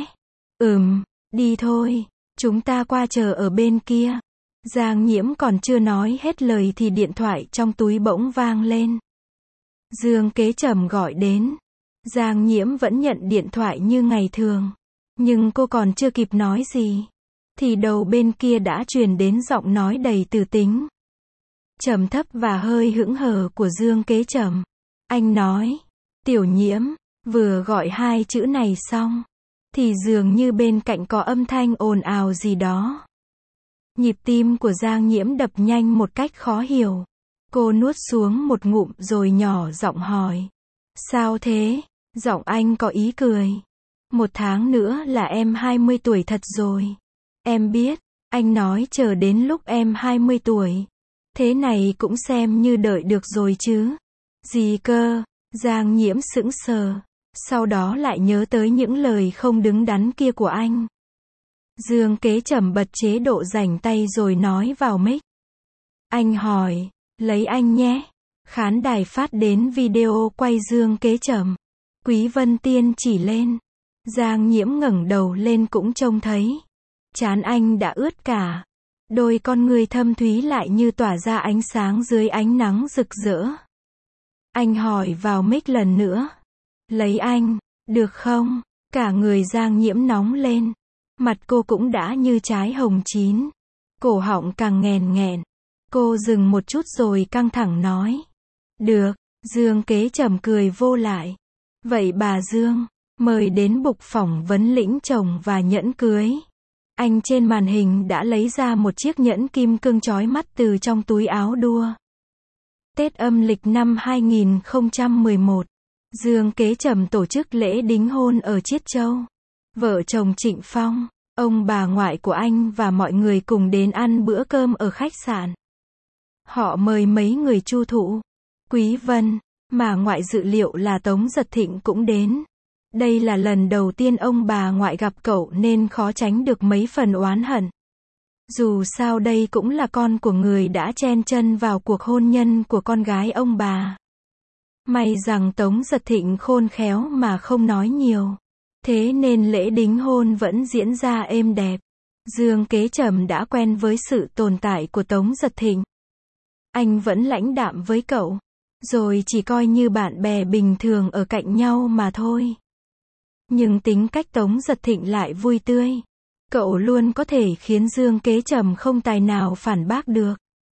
Đi thôi. Chúng ta qua chờ ở bên kia. Giang Nhiễm còn chưa nói hết lời thì điện thoại trong túi bỗng vang lên. Dương Kế Trầm gọi đến. Giang Nhiễm vẫn nhận điện thoại như ngày thường. Nhưng cô còn chưa kịp nói gì. Thì đầu bên kia đã truyền đến giọng nói đầy từ tính. Trầm thấp và hơi hững hờ của Dương Kế Trầm. Anh nói. Tiểu Nhiễm. Vừa gọi 2 chữ này xong. Thì dường như bên cạnh có âm thanh ồn ào gì đó. Nhịp tim của Giang Nhiễm đập nhanh một cách khó hiểu. Cô nuốt xuống một ngụm rồi nhỏ giọng hỏi. Sao thế? Giọng anh có ý cười. 1 tháng nữa là em 20 tuổi thật rồi. Em biết, anh nói chờ đến lúc em 20 tuổi. Thế này cũng xem như đợi được rồi chứ. Gì cơ? Giang Nhiễm sững sờ. Sau đó lại nhớ tới những lời không đứng đắn kia của anh. Dương Kế Trầm bật chế độ rảnh tay rồi nói vào mic. Anh hỏi, lấy anh nhé. Khán đài phát đến video quay Dương Kế Trầm. Quý Vân Tiên chỉ lên. Giang Nhiễm ngẩng đầu lên cũng trông thấy. Trán anh đã ướt cả. Đôi con người thâm thúy lại như tỏa ra ánh sáng dưới ánh nắng rực rỡ. Anh hỏi vào mic lần nữa. Lấy anh, được không? Cả người Giang Nhiễm nóng lên. Mặt cô cũng đã như trái hồng chín. Cổ họng càng nghèn nghẹn. Cô dừng một chút rồi căng thẳng nói. Được, Dương Kế Trầm cười vô lại. Vậy bà Dương, mời đến bục phỏng vấn lĩnh chồng và nhẫn cưới. Anh trên màn hình đã lấy ra một chiếc nhẫn kim cương chói mắt từ trong túi áo đua. Tết âm lịch năm 2011, Dương Kế Trầm tổ chức lễ đính hôn ở Chiết Châu. Vợ chồng Trịnh Phong, ông bà ngoại của anh và mọi người cùng đến ăn bữa cơm ở khách sạn. Họ mời mấy người Chu Thụ, Quý Vân, mà ngoại dự liệu là Tống Giật Thịnh cũng đến. Đây là lần đầu tiên ông bà ngoại gặp cậu nên khó tránh được mấy phần oán hận. Dù sao đây cũng là con của người đã chen chân vào cuộc hôn nhân của con gái ông bà. May rằng Tống Giật Thịnh khôn khéo mà không nói nhiều. Thế nên lễ đính hôn vẫn diễn ra êm đẹp. Dương Kế Trầm đã quen với sự tồn tại của Tống Giật Thịnh. Anh vẫn lãnh đạm với cậu. Rồi chỉ coi như bạn bè bình thường ở cạnh nhau mà thôi. Nhưng tính cách Tống Giật Thịnh lại vui tươi. Cậu luôn có thể khiến Dương Kế Trầm không tài nào phản bác được.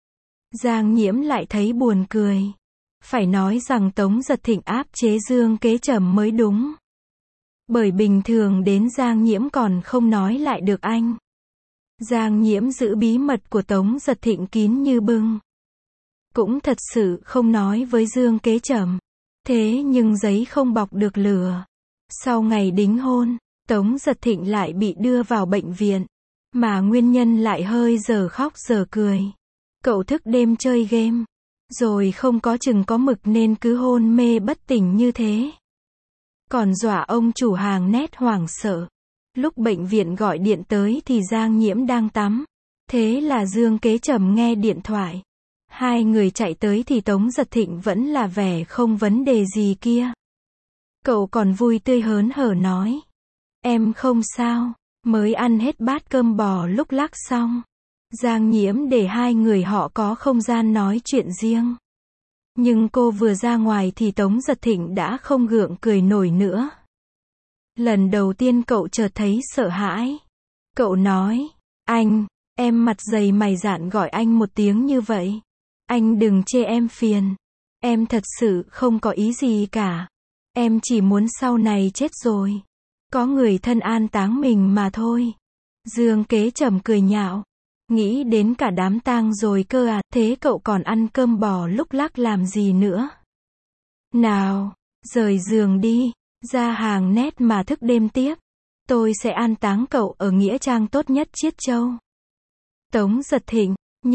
Giang Nhiễm lại thấy buồn cười. Phải nói rằng Tống Giật Thịnh áp chế Dương Kế Trầm mới đúng. Bởi bình thường đến Giang Nhiễm còn không nói lại được anh. Giang Nhiễm giữ bí mật của Tống Giật Thịnh kín như bưng. Cũng thật sự không nói với Dương Kế Trầm. Thế nhưng giấy không bọc được lửa. Sau ngày đính hôn, Tống Giật Thịnh lại bị đưa vào bệnh viện. Mà nguyên nhân lại hơi giờ khóc giờ cười. Cậu thức đêm chơi game. Rồi không có chừng có mực nên cứ hôn mê bất tỉnh như thế. Còn dọa ông chủ hàng nét hoảng sợ. Lúc bệnh viện gọi điện tới thì Giang Nhiễm đang tắm. Thế là Dương Kế Trầm nghe điện thoại. Hai người chạy tới thì Tống Giật Thịnh vẫn là vẻ không vấn đề gì kia. Cậu còn vui tươi hớn hở nói. Em không sao, mới ăn hết bát cơm bò lúc lắc xong. Giang Nhiễm để hai người họ có không gian nói chuyện riêng. Nhưng cô vừa ra ngoài thì Tống Giật Thịnh đã không gượng cười nổi nữa. Lần đầu tiên cậu chợt thấy sợ hãi. Cậu nói, anh, em mặt dày mày dạn gọi anh một tiếng như vậy. Anh đừng chê em phiền. Em thật sự không có ý gì cả. Em chỉ muốn sau này chết rồi. Có người thân an táng mình mà thôi. Dương Kế Trầm cười nhạo. Nghĩ đến cả đám tang rồi cơ à, thế cậu còn ăn cơm bò lúc lắc làm gì nữa? Nào, rời giường đi, ra hàng nét mà thức đêm tiếp. Tôi sẽ an táng cậu ở nghĩa trang tốt nhất Chiết Châu. Tống Giật Thịnh,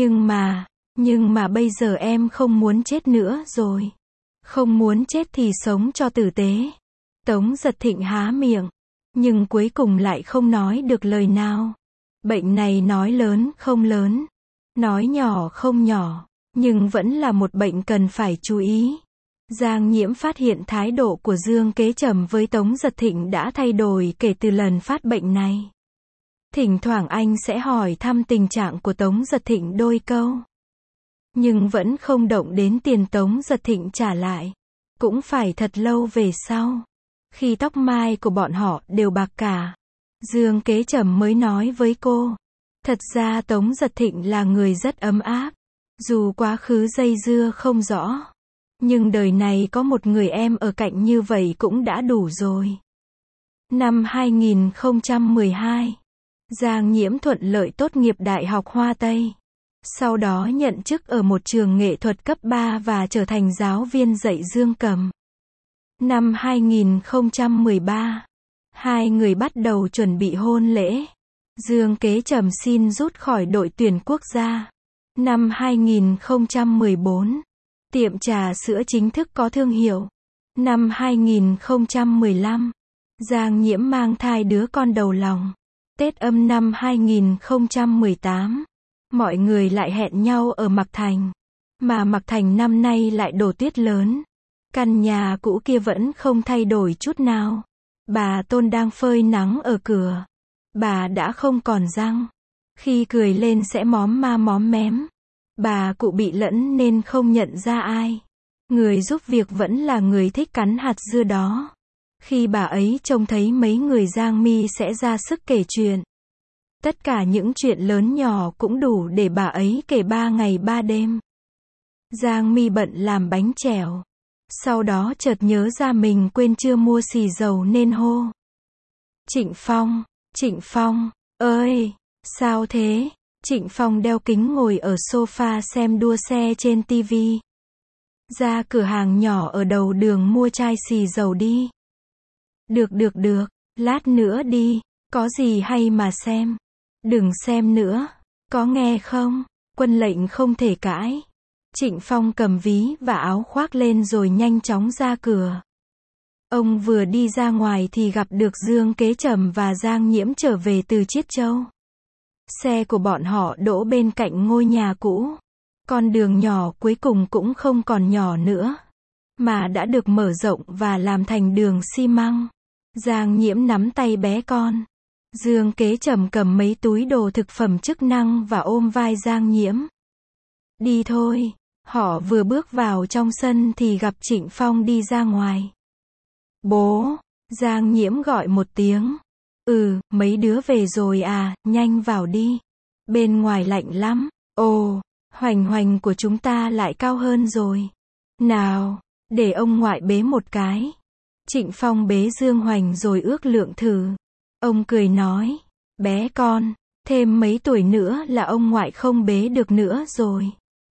nhưng mà bây giờ em không muốn chết nữa rồi. Không muốn chết thì sống cho tử tế. Tống Giật Thịnh há miệng, nhưng cuối cùng lại không nói được lời nào. Bệnh này nói lớn không lớn, nói nhỏ không nhỏ, nhưng vẫn là một bệnh cần phải chú ý. Giang Nhiễm phát hiện thái độ của Dương Kế Trầm với Tống Giật Thịnh đã thay đổi kể từ lần phát bệnh này. Thỉnh thoảng anh sẽ hỏi thăm tình trạng của Tống Giật Thịnh đôi câu. Nhưng vẫn không động đến tiền Tống Giật Thịnh trả lại. Cũng phải thật lâu về sau. Khi tóc mai của bọn họ đều bạc cả. Dương Kế Trầm mới nói với cô. Thật ra Tống Giật Thịnh là người rất ấm áp. Dù quá khứ dây dưa không rõ. Nhưng đời này có một người em ở cạnh như vậy cũng đã đủ rồi. Năm 2012, Giang Nhiễm thuận lợi tốt nghiệp Đại học Hoa Tây. Sau đó nhận chức ở một trường nghệ thuật cấp 3 và trở thành giáo viên dạy dương cầm. Năm 2013, hai người bắt đầu chuẩn bị hôn lễ. Dương Kế Trầm xin rút khỏi đội tuyển quốc gia. Năm 2014, tiệm trà sữa chính thức có thương hiệu. Năm 2015, Giang Nhiễm mang thai đứa con đầu lòng. Tết âm năm 2018, mọi người lại hẹn nhau ở Mạc Thành. Mà Mạc Thành năm nay lại đổ tuyết lớn. Căn nhà cũ kia vẫn không thay đổi chút nào. Bà Tôn đang phơi nắng ở cửa. Bà đã không còn răng. Khi cười lên sẽ móm ma móm mém. Bà cụ bị lẫn nên không nhận ra ai. Người giúp việc vẫn là người thích cắn hạt dưa đó. Khi bà ấy trông thấy mấy người Giang Mi sẽ ra sức kể chuyện. Tất cả những chuyện lớn nhỏ cũng đủ để bà ấy kể 3 ngày 3 đêm. Giang Mi bận làm bánh chèo. Sau đó chợt nhớ ra mình quên chưa mua xì dầu nên hô. Trịnh Phong, ơi, sao thế? Trịnh Phong đeo kính ngồi ở sofa xem đua xe trên tivi. Ra cửa hàng nhỏ ở đầu đường mua chai xì dầu đi. Được, lát nữa đi, có gì hay mà xem. Đừng xem nữa, có nghe không? Quân lệnh không thể cãi. Trịnh Phong cầm ví và áo khoác lên rồi nhanh chóng ra cửa. Ông vừa đi ra ngoài thì gặp được Dương Kế Trầm và Giang Nhiễm trở về từ Chiết Châu. Xe của bọn họ đỗ bên cạnh ngôi nhà cũ. Con đường nhỏ cuối cùng cũng không còn nhỏ nữa, mà đã được mở rộng và làm thành đường xi măng. Giang Nhiễm nắm tay bé con. Dương Kế Trầm cầm mấy túi đồ thực phẩm chức năng và ôm vai Giang Nhiễm. Đi thôi. Họ vừa bước vào trong sân thì gặp Trịnh Phong đi ra ngoài. Bố, Giang Nhiễm gọi một tiếng. Mấy đứa về rồi à, nhanh vào đi. Bên ngoài lạnh lắm. Ồ, Hoành của chúng ta lại cao hơn rồi. Nào, để ông ngoại bế một cái. Trịnh Phong bế Dương Hoành rồi ước lượng thử. Ông cười nói, bé con, thêm mấy tuổi nữa là ông ngoại không bế được nữa rồi.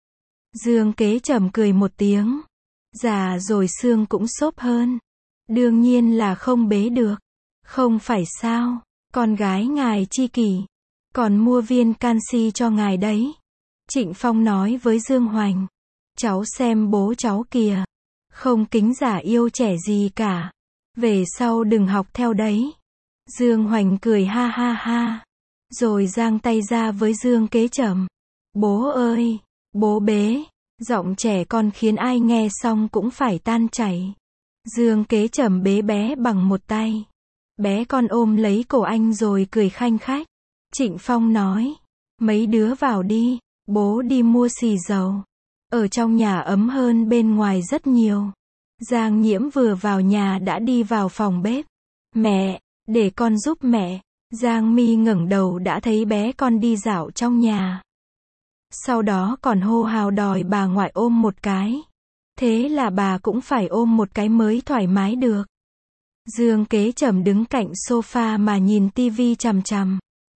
Dương Kế Trầm cười một tiếng. Già rồi xương cũng xốp hơn. Đương nhiên là không bế được. Không phải sao, con gái ngài chi kỷ. Còn mua viên canxi cho ngài đấy. Trịnh Phong nói với Dương Hoành. Cháu xem bố cháu kìa. Không kính giả yêu trẻ gì cả. Về sau đừng học theo đấy. Dương Hoành cười ha ha ha. Rồi giang tay ra với Dương Kế Trầm. Bố ơi, bố bế. Giọng trẻ con khiến ai nghe xong cũng phải tan chảy. Dương Kế Trầm bế bé bằng một tay. Bé con ôm lấy cổ anh rồi cười khanh khách. Trịnh Phong nói. Mấy đứa vào đi. Bố đi mua xì dầu. Ở trong nhà ấm hơn bên ngoài rất nhiều. Giang Nhiễm vừa vào nhà đã đi vào phòng bếp. Mẹ, để con giúp mẹ. Giang Mi ngẩng đầu đã thấy bé con đi dạo trong nhà. Sau đó còn hô hào đòi bà ngoại ôm một cái. Thế là bà cũng phải ôm một cái mới thoải mái được. Dương Kế Trầm đứng cạnh sofa mà nhìn tivi chằm chằm.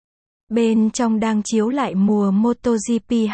Bên trong đang chiếu lại mùa MotoGP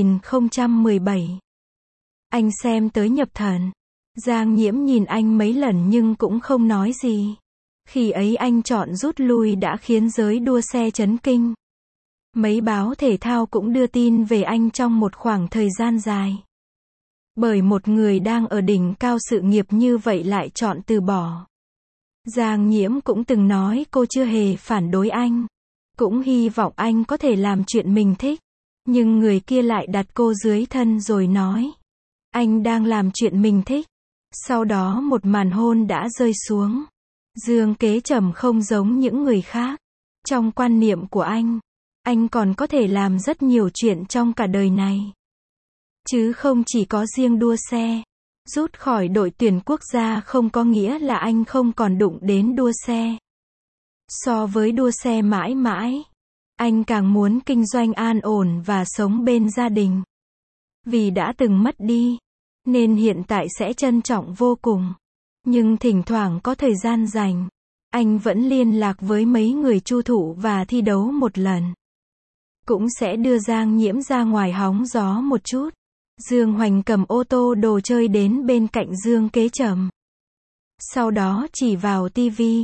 2017. Anh xem tới nhập thần. Giang Nhiễm nhìn anh mấy lần nhưng cũng không nói gì. Khi ấy anh chọn rút lui đã khiến giới đua xe chấn kinh. Mấy báo thể thao cũng đưa tin về anh trong một khoảng thời gian dài. Bởi một người đang ở đỉnh cao sự nghiệp như vậy lại chọn từ bỏ. Giang Nhiễm cũng từng nói cô chưa hề phản đối anh. Cũng hy vọng anh có thể làm chuyện mình thích. Nhưng người kia lại đặt cô dưới thân rồi nói. Anh đang làm chuyện mình thích. Sau đó một màn hôn đã rơi xuống. Dương Kế Trầm không giống những người khác. Trong quan niệm của anh còn có thể làm rất nhiều chuyện trong cả đời này. Chứ không chỉ có riêng đua xe. Rút khỏi đội tuyển quốc gia không có nghĩa là anh không còn đụng đến đua xe. So với đua xe mãi mãi, anh càng muốn kinh doanh an ổn và sống bên gia đình. Vì đã từng mất đi, nên hiện tại sẽ trân trọng vô cùng. Nhưng thỉnh thoảng có thời gian rảnh, anh vẫn liên lạc với mấy người chu thủ và thi đấu một lần. Cũng sẽ đưa Giang Nhiễm ra ngoài hóng gió một chút. Dương Hoành cầm ô tô đồ chơi đến bên cạnh Dương Kế Trầm. Sau đó chỉ vào tivi.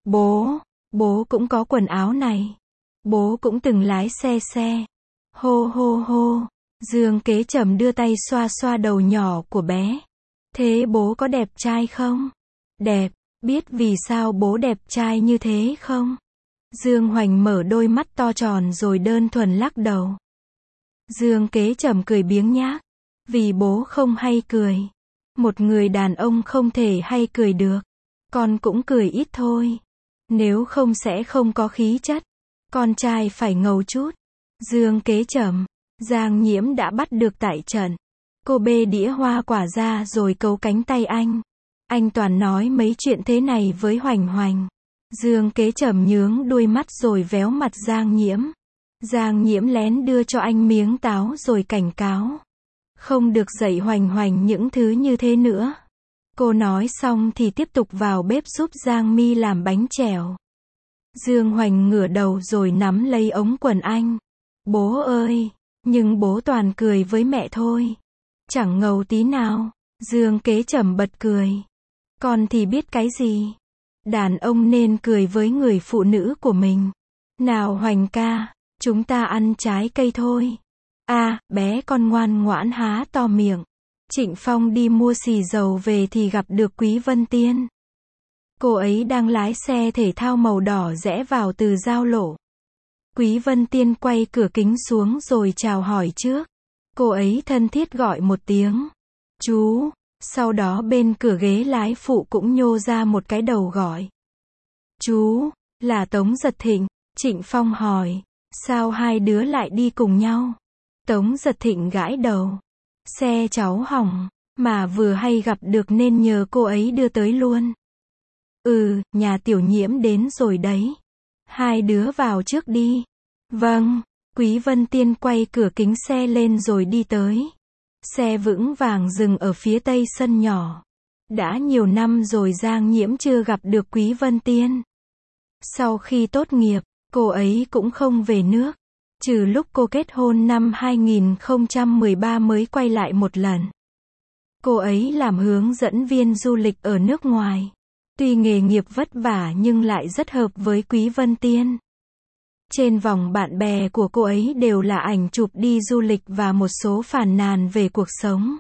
Bố cũng có quần áo này. Bố cũng từng lái xe. Hô hô hô. Dương Kế Trầm đưa tay xoa xoa đầu nhỏ của bé. Thế bố có đẹp trai không? Đẹp. Biết vì sao bố đẹp trai như thế không? Dương Hoành mở đôi mắt to tròn rồi đơn thuần lắc đầu. Dương Kế Trầm cười biếng nhác. Vì bố không hay cười. Một người đàn ông không thể hay cười được. Con cũng cười ít thôi. Nếu không sẽ không có khí chất. Con trai phải ngầu chút. Dương Kế Trầm. Giang Nhiễm đã bắt được tại trận. Cô bê đĩa hoa quả ra rồi cấu cánh tay anh. Anh toàn nói mấy chuyện thế này với Hoành. Dương Kế Trầm nhướng đuôi mắt rồi véo mặt Giang Nhiễm. Giang Nhiễm lén đưa cho anh miếng táo rồi cảnh cáo. Không được dạy Hoành Hoành những thứ như thế nữa. Cô nói xong thì tiếp tục vào bếp giúp Giang Mi làm bánh chèo. Dương Hoành ngửa đầu rồi nắm lấy ống quần anh. Bố ơi! Nhưng bố toàn cười với mẹ thôi. Chẳng ngầu tí nào. Dương Kế Trầm bật cười. Con thì biết cái gì? Đàn ông nên cười với người phụ nữ của mình. Nào Hoành ca, chúng ta ăn trái cây thôi. Bé con ngoan ngoãn há to miệng. Trịnh Phong đi mua xì dầu về thì gặp được Quý Vân Tiên. Cô ấy đang lái xe thể thao màu đỏ rẽ vào từ giao lộ. Quý Vân Tiên quay cửa kính xuống rồi chào hỏi trước. Cô ấy thân thiết gọi một tiếng. Chú. Sau đó bên cửa ghế lái phụ cũng nhô ra một cái đầu gọi. Chú, là Tống Giật Thịnh. Trịnh Phong hỏi. Sao hai đứa lại đi cùng nhau? Tống Giật Thịnh gãi đầu. Xe cháu hỏng, mà vừa hay gặp được nên nhờ cô ấy đưa tới luôn. Nhà Tiểu Nhiễm đến rồi đấy. Hai đứa vào trước đi. Vâng. Quý Vân Tiên quay cửa kính xe lên rồi đi tới. Xe vững vàng dừng ở phía tây sân nhỏ. Đã nhiều năm rồi Giang Nhiễm chưa gặp được Quý Vân Tiên. Sau khi tốt nghiệp, cô ấy cũng không về nước. Trừ lúc cô kết hôn năm 2013 mới quay lại một lần. Cô ấy làm hướng dẫn viên du lịch ở nước ngoài. Tuy nghề nghiệp vất vả nhưng lại rất hợp với Quý Vân Tiên. Trên vòng bạn bè của cô ấy đều là ảnh chụp đi du lịch và một số phàn nàn về cuộc sống.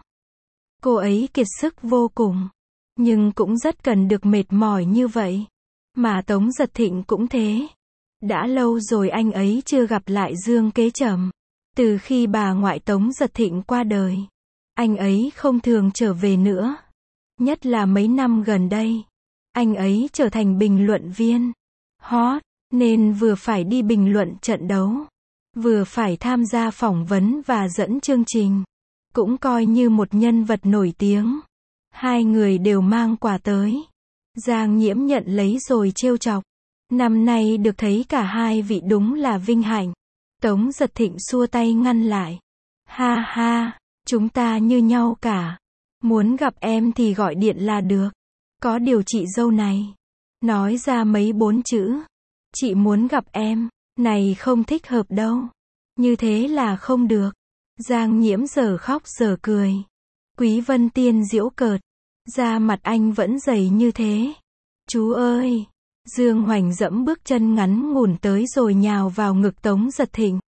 Cô ấy kiệt sức vô cùng. Nhưng cũng rất cần được mệt mỏi như vậy. Mà Tống Giật Thịnh cũng thế. Đã lâu rồi anh ấy chưa gặp lại Dương Kế Trầm. Từ khi bà ngoại Tống Giật Thịnh qua đời, anh ấy không thường trở về nữa. Nhất là mấy năm gần đây, anh ấy trở thành bình luận viên hot, nên vừa phải đi bình luận trận đấu, vừa phải tham gia phỏng vấn và dẫn chương trình. Cũng coi như một nhân vật nổi tiếng. Hai người đều mang quà tới. Giang Nhiễm nhận lấy rồi trêu chọc. Năm nay được thấy cả hai vị đúng là vinh hạnh. Tống Giật Thịnh xua tay ngăn lại. Ha ha, chúng ta như nhau cả. Muốn gặp em thì gọi điện là được. Có điều chị dâu này nói ra mấy 4 chữ. Chị muốn gặp em, này không thích hợp đâu. Như thế là không được. Giang Nhiễm giờ khóc giờ cười. Quý Vân Tiên giễu cợt. Da mặt anh vẫn dày như thế. Chú ơi! Dương Hoành dẫm bước chân ngắn ngủn tới rồi nhào vào ngực Tống Giật Thịnh.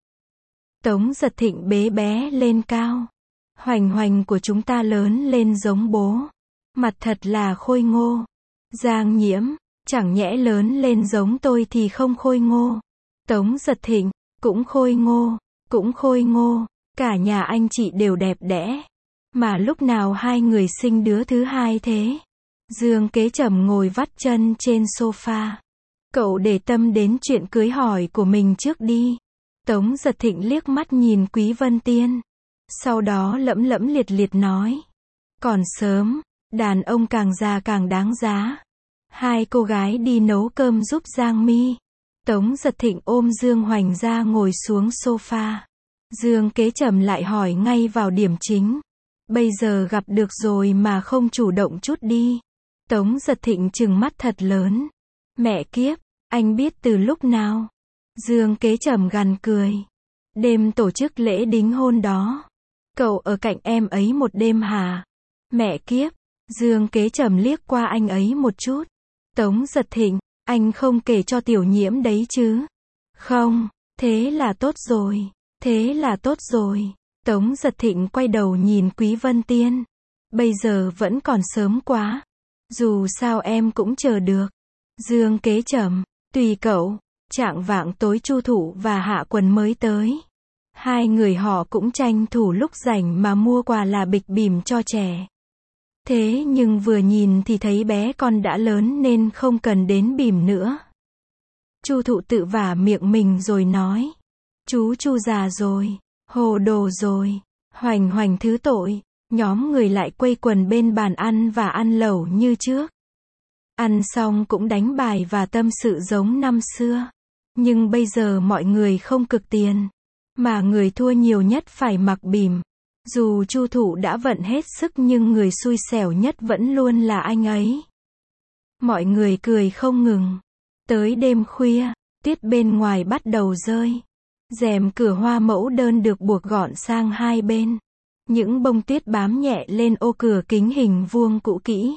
Tống Giật Thịnh bế bé lên cao. Hoành Hoành của chúng ta lớn lên giống bố. Mặt thật là khôi ngô. Giang Nhiễm, chẳng nhẽ lớn lên giống tôi thì không khôi ngô. Tống Giật Thịnh, cũng khôi ngô, cũng khôi ngô. Cả nhà anh chị đều đẹp đẽ. Mà lúc nào hai người sinh đứa thứ hai thế? Dương Kế Trầm ngồi vắt chân trên sofa. Cậu để tâm đến chuyện cưới hỏi của mình trước đi. Tống Giật Thịnh liếc mắt nhìn Quý Vân Tiên. Sau đó lẫm lẫm liệt liệt nói. Còn sớm, đàn ông càng già càng đáng giá. Hai cô gái đi nấu cơm giúp Giang Mi. Tống Giật Thịnh ôm Dương Hoành ra ngồi xuống sofa. Dương Kế Trầm lại hỏi ngay vào điểm chính. Bây giờ gặp được rồi mà không chủ động chút đi. Tống Giật Thịnh trừng mắt thật lớn. Mẹ kiếp, anh biết từ lúc nào? Dương Kế Trầm gằn cười. Đêm tổ chức lễ đính hôn đó. Cậu ở cạnh em ấy một đêm hả? Mẹ kiếp, Dương Kế Trầm liếc qua anh ấy một chút. Tống Giật Thịnh, anh không kể cho Tiểu Nhiễm đấy chứ? Không, thế là tốt rồi. Thế là tốt rồi. Tống Giật Thịnh quay đầu nhìn Quý Vân Tiên. Bây giờ vẫn còn sớm quá. Dù sao em cũng chờ được. Dương Kế Trầm, tùy cậu. Chạng vạng tối Chu Thụ và Hạ Quần mới tới. Hai người họ cũng tranh thủ lúc rảnh mà mua quà là bịch bỉm cho trẻ. Thế nhưng vừa nhìn thì thấy bé con đã lớn nên không cần đến bỉm nữa. Chu Thụ tự vả miệng mình rồi nói. Chú Chu già rồi, hồ đồ rồi, Hoành Hoành thứ tội. Nhóm người lại quây quần bên bàn ăn và ăn lẩu như trước. Ăn xong cũng đánh bài và tâm sự giống năm xưa. Nhưng bây giờ mọi người không cực tiền. Mà người thua nhiều nhất phải mặc bìm. Dù Chu Thụ đã vận hết sức nhưng người xui xẻo nhất vẫn luôn là anh ấy. Mọi người cười không ngừng. Tới đêm khuya, tuyết bên ngoài bắt đầu rơi. Rèm cửa hoa mẫu đơn được buộc gọn sang hai bên. Những bông tuyết bám nhẹ lên ô cửa kính hình vuông cũ kỹ.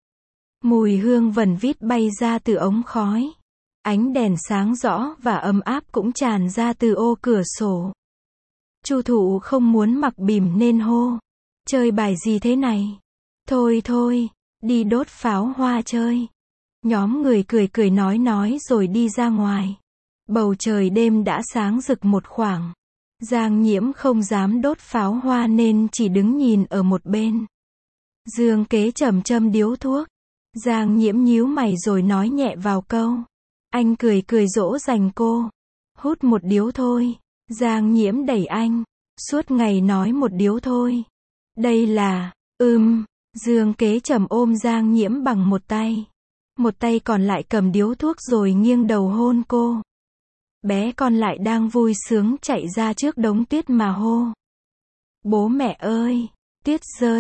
Mùi hương vần vít bay ra từ ống khói. Ánh đèn sáng rõ và ấm áp cũng tràn ra từ ô cửa sổ. Chu Thụ không muốn mặc bìm nên hô. Chơi bài gì thế này? Thôi thôi, đi đốt pháo hoa chơi. Nhóm người cười nói rồi đi ra ngoài. Bầu trời đêm đã sáng rực một khoảng. Giang Nhiễm không dám đốt pháo hoa nên chỉ đứng nhìn ở một bên. Dương Kế chầm châm điếu thuốc. Giang Nhiễm nhíu mày rồi nói nhẹ vào câu. Anh cười dỗ dành cô. Hút một điếu thôi. Giang Nhiễm đẩy anh. Suốt ngày nói một điếu thôi. Đây là, Dương Kế trầm ôm Giang Nhiễm bằng một tay. Một tay còn lại cầm điếu thuốc rồi nghiêng đầu hôn cô. Bé con lại đang vui sướng chạy ra trước đống tuyết mà hô. Bố mẹ ơi, tuyết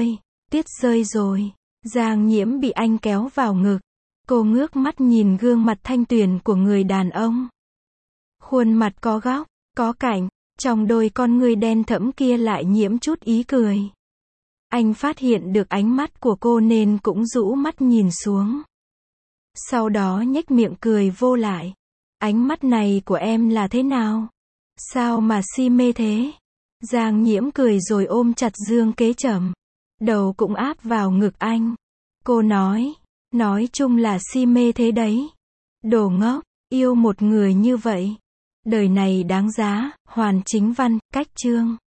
rơi rồi. Giang Nhiễm bị anh kéo vào ngực. Cô ngước mắt nhìn gương mặt thanh tuyền của người đàn ông. Khuôn mặt có góc, có cạnh, trong đôi con ngươi đen thẫm kia lại nhiễm chút ý cười. Anh phát hiện được ánh mắt của cô nên cũng rũ mắt nhìn xuống. Sau đó nhếch miệng cười vô lại. Ánh mắt này của em là thế nào? Sao mà si mê thế? Giang Nhiễm cười rồi ôm chặt Dương Kế Trầm. Đầu cũng áp vào ngực anh. Cô nói chung là si mê thế đấy. Đồ ngốc, yêu một người như vậy. Đời này đáng giá, Hoàn Chính Văn, Cách Chương.